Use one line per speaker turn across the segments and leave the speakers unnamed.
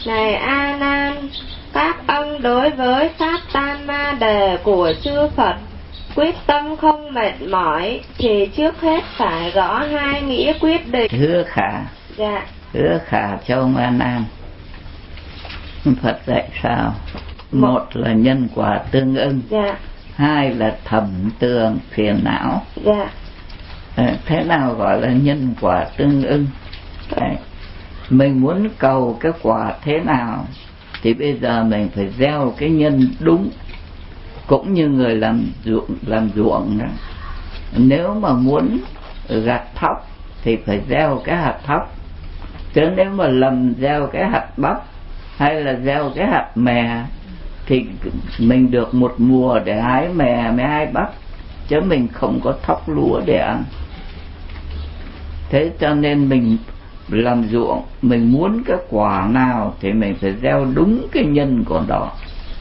Này A Nan, các ông đối với pháp tam ma đề của chư Phật quyết tâm không mệt mỏi thì trước hết phải rõ hai nghĩa quyết định.
Hứa Khả.
Dạ.
Hứa Khả cho ông A Nan. Phật dạy sao? Một là nhân quả tương ưng.
Dạ.
Hai là thẩm tường phiền não.
Dạ.
Thế nào gọi là nhân quả tương ưng? Đấy. Mình muốn cầu cái quả thế nào thì bây giờ mình phải gieo cái nhân đúng. Cũng như người làm ruộng đó. Nếu mà muốn gặt thóc thì phải gieo cái hạt thóc. Chứ nếu mà lầm gieo cái hạt bắp hay là gieo cái hạt mè thì mình được một mùa để hái mè mới hái bắp, chứ mình không có thóc lúa để ăn. Thế cho nên mình làm ruộng, mình muốn cái quả nào thì mình phải gieo đúng cái nhân của đó.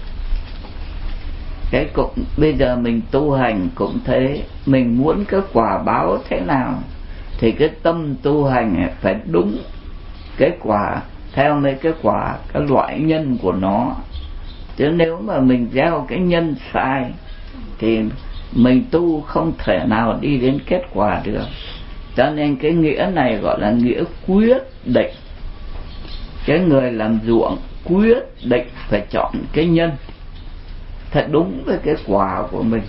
Cái cũng bây giờ mình tu hành cũng thế, mình muốn cái quả báo thế nào thì cái tâm tu hành phải đúng cái quả theo mấy cái quả, cái loại nhân của nó. Chứ nếu mà mình gieo cái nhân sai thì mình tu không thể nào đi đến kết quả được. Cho nên cái nghĩa này gọi là nghĩa quyết định. Cái người làm ruộng quyết định phải chọn cái nhân thật đúng với cái quả của mình,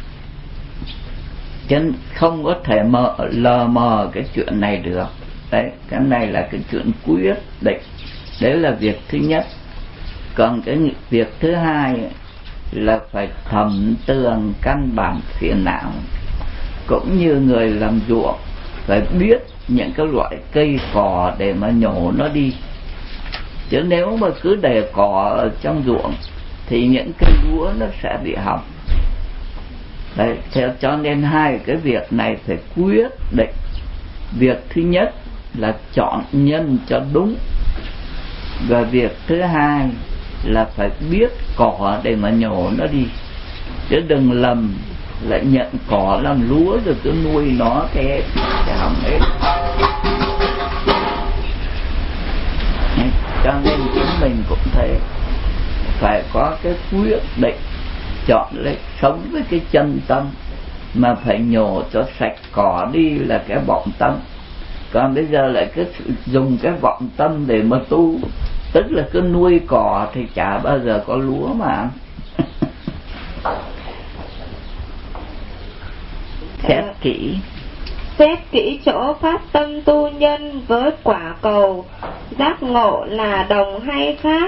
chứ không có thể lờ mờ cái chuyện này được. Đấy, cái này là cái chuyện quyết định. Đấy là việc thứ nhất. Còn cái việc thứ hai là phải thẩm tường căn bản phiền não. Cũng như người làm ruộng phải biết những cái loại cây cỏ để mà nhổ nó đi. Chứ nếu mà cứ để cỏ ở trong ruộng thì những cây lúa nó sẽ bị hỏng. Đấy, cho nên hai cái việc này phải quyết định. Việc thứ nhất là chọn nhân cho đúng, và việc thứ hai là phải biết cỏ để mà nhổ nó đi. Chứ đừng lầm lại nhận cỏ làm lúa rồi cứ nuôi nó thế hỏng hết. Cho nên chính mình cũng thế, phải có cái quyết định chọn lấy sống với cái chân tâm, mà phải nhổ cho sạch cỏ đi là cái vọng tâm. Còn bây giờ lại cứ dùng cái vọng tâm để mà tu, tức là cứ nuôi cỏ thì chả bao giờ có lúa mà ăn.
Xét kỹ chỗ phát tâm tu nhân với quả cầu giác ngộ là đồng hay khác?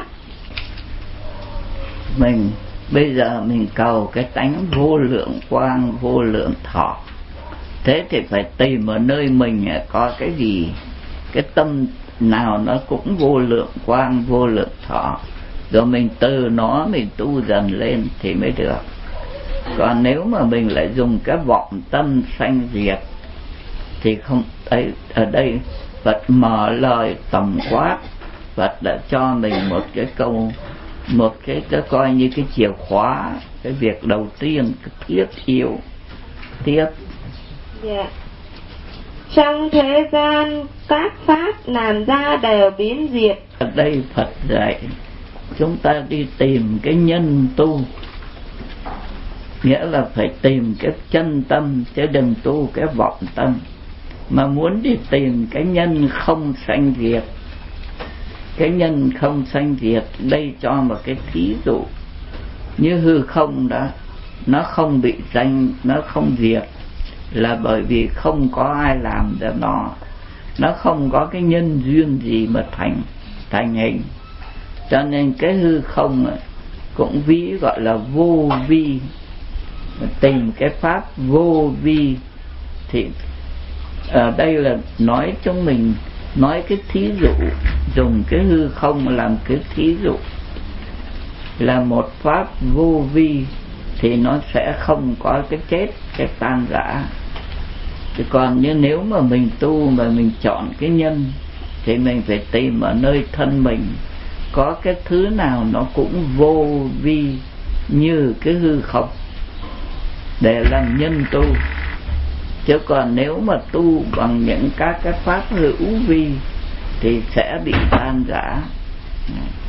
Mình bây giờ mình cầu cái tánh vô lượng quang vô lượng thọ. Thế thì phải tìm ở nơi mình có cái gì, cái tâm nào nó cũng vô lượng quang vô lượng thọ, rồi mình từ nó mình tu dần lên thì mới được. Còn nếu mà mình lại dùng cái vọng tâm sanh diệt thì không. Ở đây Phật mở lời tổng quát. Phật đã cho mình một cái câu, một cái coi như cái chìa khóa. Cái việc đầu tiên thiết yếu tiếp.
Dạ. Trong thế gian các pháp làm ra đều biến diệt.
Ở đây Phật dạy chúng ta đi tìm cái nhân tu, nghĩa là phải tìm cái chân tâm chứ đừng tu cái vọng tâm. Mà muốn đi tìm cái nhân không sanh diệt, cái nhân không sanh diệt đây cho một cái thí dụ như hư không đó, nó không bị sanh, nó không diệt là bởi vì không có ai làm cho nó không có cái nhân duyên gì mà thành hình. Cho nên cái hư không cũng ví gọi là vô vi. Tìm cái pháp vô vi thì ở đây là nói chúng mình nói cái thí dụ, dùng cái hư không làm cái thí dụ là một pháp vô vi thì nó sẽ không có cái chết, cái tan rã. Chứ còn như nếu mà mình tu mà mình chọn cái nhân thì mình phải tìm ở nơi thân mình có cái thứ nào nó cũng vô vi như cái hư không để làm nhân tu. Chứ còn nếu mà tu bằng những các cái pháp hữu vi thì sẽ bị tan rã.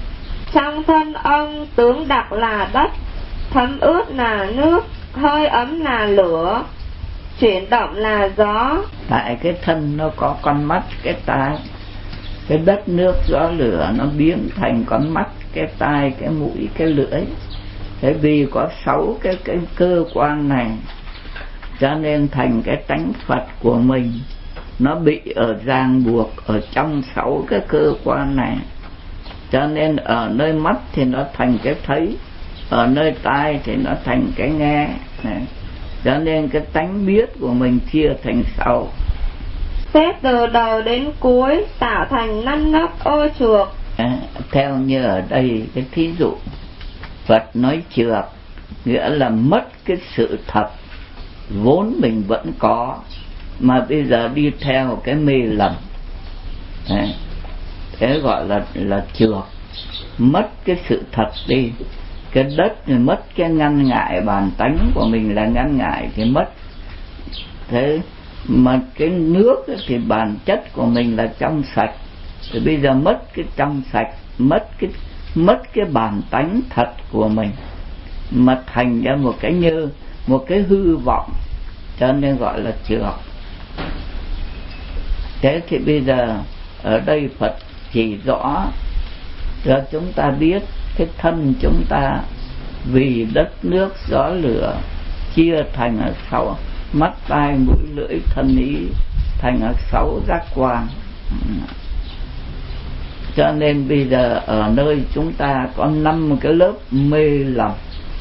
Trong thân ông tướng đặc là đất, thấm ướt là nước, hơi ấm là lửa, chuyển động là gió.
Tại cái thân nó có con mắt, cái tai, cái đất nước gió lửa nó biến thành con mắt, cái tai, cái mũi, cái lưỡi. Thế vì có 6 cái cơ quan này, cho nên thành cái tánh Phật của mình nó bị ràng buộc ở trong 6 cái cơ quan này. Cho nên ở nơi mắt thì nó thành cái thấy, ở nơi tai thì nó thành cái nghe. Cho nên cái tánh biết của mình chia thành 6.
Xếp từ đầu đến cuối tạo thành 5 lớp ô trược.
Theo như ở đây cái thí dụ Phật nói trược nghĩa là mất cái sự thật vốn mình vẫn có, mà bây giờ đi theo cái mê lầm. Thế gọi là trược, mất cái sự thật đi. Cái đất thì mất cái ngăn ngại, bản tánh của mình là ngăn ngại thì mất. Thế mà cái nước thì bản chất của mình là trong sạch, thì bây giờ mất cái trong sạch, mất cái bản tánh thật của mình, mà thành ra một cái như một cái hư vọng, cho nên gọi là trược. Thế thì bây giờ ở đây Phật chỉ rõ cho chúng ta biết cái thân chúng ta vì đất nước gió lửa chia thành 6 mắt tai mũi lưỡi thân ý, thành 6 giác quan. Cho nên bây giờ ở nơi chúng ta có 5 cái lớp mê lầm,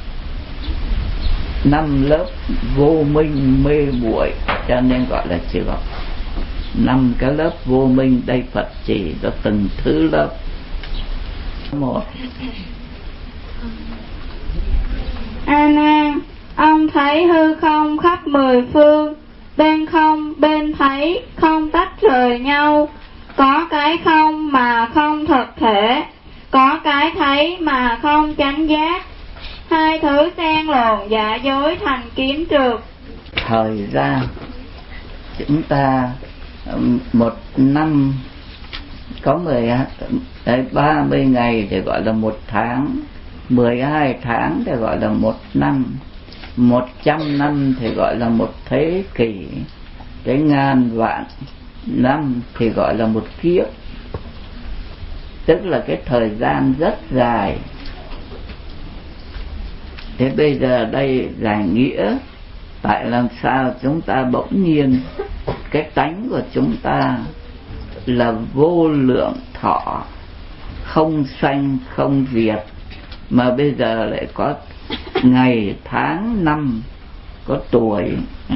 5 lớp vô minh mê muội, cho nên gọi là trược. 5 cái lớp vô minh đây Phật chỉ cho từng thứ lớp. 1.
A Nan, ông thấy hư không khắp 10 phương, bên không bên thấy không tách rời nhau. Có cái không mà không thực thể, có cái thấy mà không chánh giác. Hai thứ xen lộn giả dối thành kiếm trược.
Thời gian chúng ta một năm có 30 ngày thì gọi là 1 tháng, 12 tháng thì gọi là 1 năm, 100 năm thì gọi là 1 thế kỷ, cái ngàn vạn năm thì gọi là 1 kiếp. Tức là cái thời gian rất dài. Thế bây giờ đây giải nghĩa tại làm sao chúng ta bỗng nhiên cái tánh của chúng ta là vô lượng thọ, không sanh không diệt, mà bây giờ lại có ngày tháng năm, có tuổi,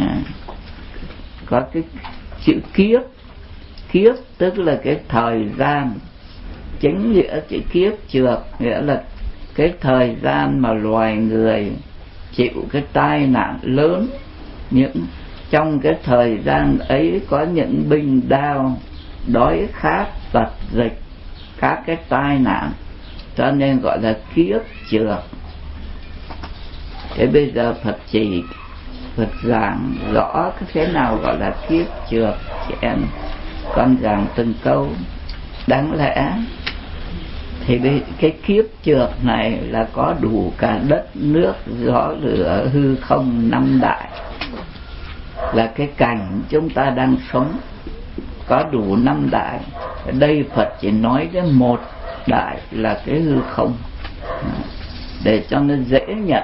có cái chữ kiếp. Kiếp tức là cái thời gian, chính nghĩa chữ kiếp trược nghĩa là cái thời gian mà loài người chịu cái tai nạn lớn. Trong cái thời gian ấy có những binh đao, đói khát, tật dịch, các cái tai nạn, cho nên gọi là kiếp trược. Thế bây giờ Phật giảng rõ cái thế nào gọi là kiếp trược, chị em con giảng từng câu. Đáng lẽ thì cái kiếp trược này là có đủ cả đất nước gió lửa hư không 5 đại, là cái cảnh chúng ta đang sống có đủ 5 đại. Ở đây Phật chỉ nói cái 1 đại là cái hư không để cho nó dễ nhận.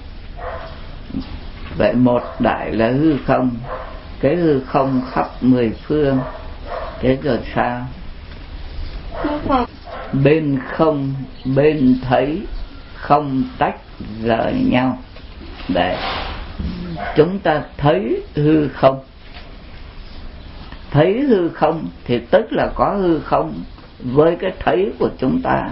Vậy 1 đại là hư không, cái hư không khắp 10 phương. Thế rồi sao? Bên không bên thấy không tách rời nhau. Để chúng ta thấy hư không. Thấy hư không thì tức là có hư không với cái thấy của chúng ta.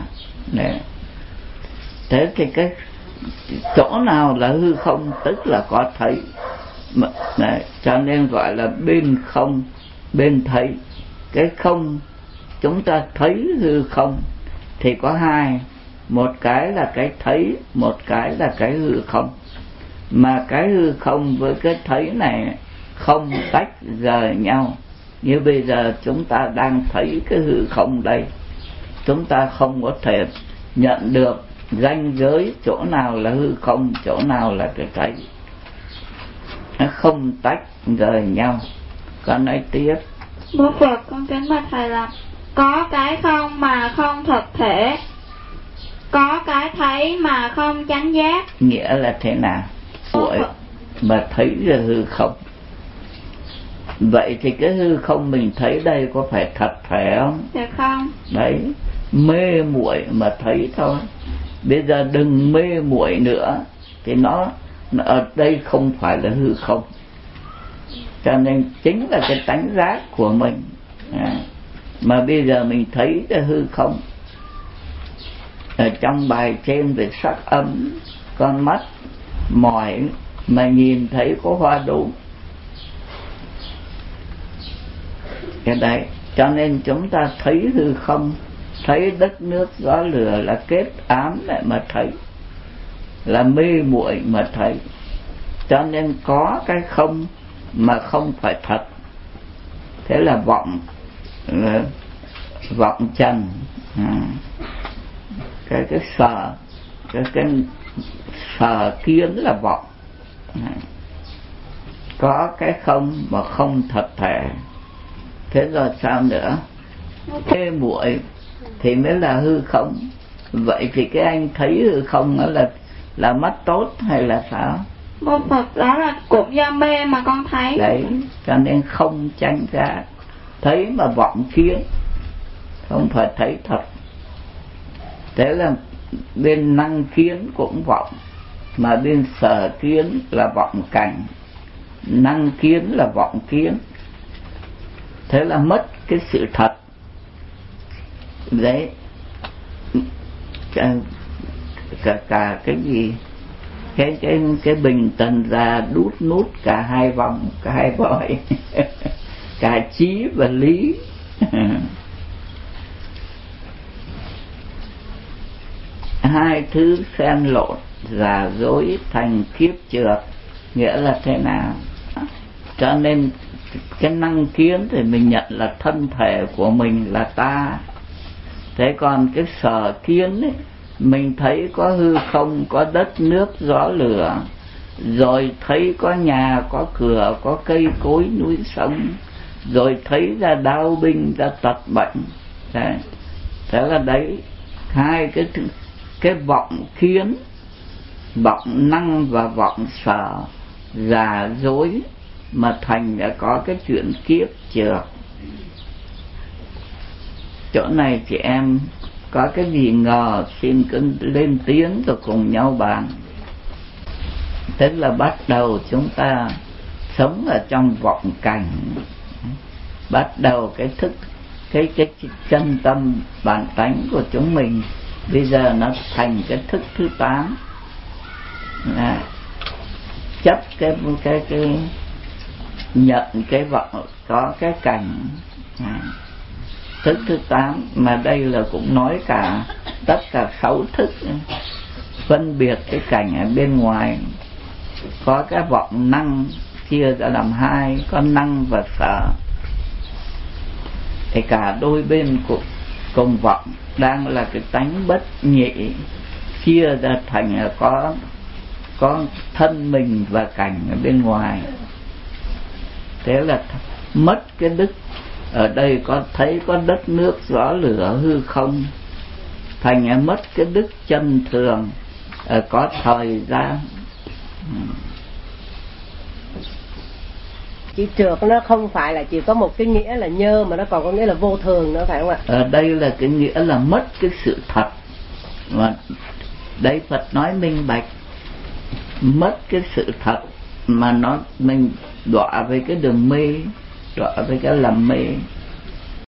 Thế thì cái chỗ nào là hư không tức là có thấy. Cho nên gọi là bên không bên thấy. Cái không chúng ta thấy hư không thì có 2, một cái là cái thấy, một cái là cái hư không. Mà cái hư không với cái thấy này không tách rời nhau. Như bây giờ chúng ta đang thấy cái hư không đây, chúng ta không có thể nhận được ranh giới chỗ nào là hư không, chỗ nào là cái thấy, nó không tách rời nhau. Con nói tiếp.
Bố Phật, con kính bạch thầy là có cái không mà không thực thể, có cái thấy mà không chánh giác.
Nghĩa là thế nào? Muội mà thấy ra hư không, vậy thì cái hư không mình thấy đây có phải thật phải không?
Dạ không.
Đấy, mê muội mà thấy thôi. Bây giờ đừng mê muội nữa, thì nó ở đây không phải là hư không, cho nên chính là cái tánh giác của mình. Mà bây giờ mình thấy cái hư không. Ở trong bài trên về sắc âm, con mắt mỏi mà nhìn thấy có hoa đốm, cái đấy. Cho nên chúng ta thấy hư không, thấy đất nước gió lửa là kết ám lại mà thấy, là mê muội mà thấy. Cho nên có cái không mà không phải thật, thế là vọng trần. Cái sở kiến là vọng. Có cái không mà không thật thể, thế rồi sao nữa? Mê muội thì mới là hư không. Vậy thì cái anh thấy hư không đó là mắt tốt hay là sao?
Bố Phật, đó là cũng do mê mà con thấy.
Đấy, cho nên không chánh giác. Thấy mà vọng kiến, không phải thấy thật. Thế là bên năng kiến cũng vọng, mà bên sở kiến là vọng cảnh, năng kiến là vọng kiến. Thế là mất cái sự thật. Đấy, cả cái gì, cái bình tần già đút nút cả hai vòng, cả hai vòi cả trí và lý. Hai thứ xen lộn, giả dối thành kiếp trượt. Nghĩa là thế nào? Cho nên cái năng kiến thì mình nhận là thân thể của mình là ta. Thế còn cái sở kiến ấy, mình thấy có hư không, có đất nước gió lửa, rồi thấy có nhà, có cửa, có cây cối núi sông, rồi thấy ra đau binh, ra tật bệnh. Thế là đấy, hai cái vọng kiến, vọng năng và vọng sở giả dối mà thành đã có cái chuyện kiếp trượt. Chỗ này chị em có cái gì ngờ xin cứ lên tiếng rồi cùng nhau bàn. Tức là bắt đầu chúng ta sống ở trong vọng cảnh, bắt đầu cái thức, cái chân tâm bản tánh của chúng mình bây giờ nó thành cái thức thứ 8. Chấp cái nhận cái vọng có cái cảnh. Thức thứ 8 mà đây là cũng nói cả tất cả 6 thức, phân biệt cái cảnh ở bên ngoài. Có cái vọng năng chia ra làm 2, có năng và sở. Thì cả đôi bên cùng vọng đang là cái tánh bất nhị, chia ra thành là có thân mình và cảnh ở bên ngoài. Thế là mất cái đức. Ở đây có thấy có đất nước gió lửa hư không, thành mất cái đức chân thường, có thời gian.
Chỉ trượt nó không phải là chỉ có một cái nghĩa là nhơ, mà nó còn có nghĩa là vô thường nữa, phải không ạ?
Ở đây là cái nghĩa là mất cái sự thật. Mà đây Phật nói minh bạch, mất cái sự thật mà mình đọa với cái đường mê, đọa với cái lầm mê.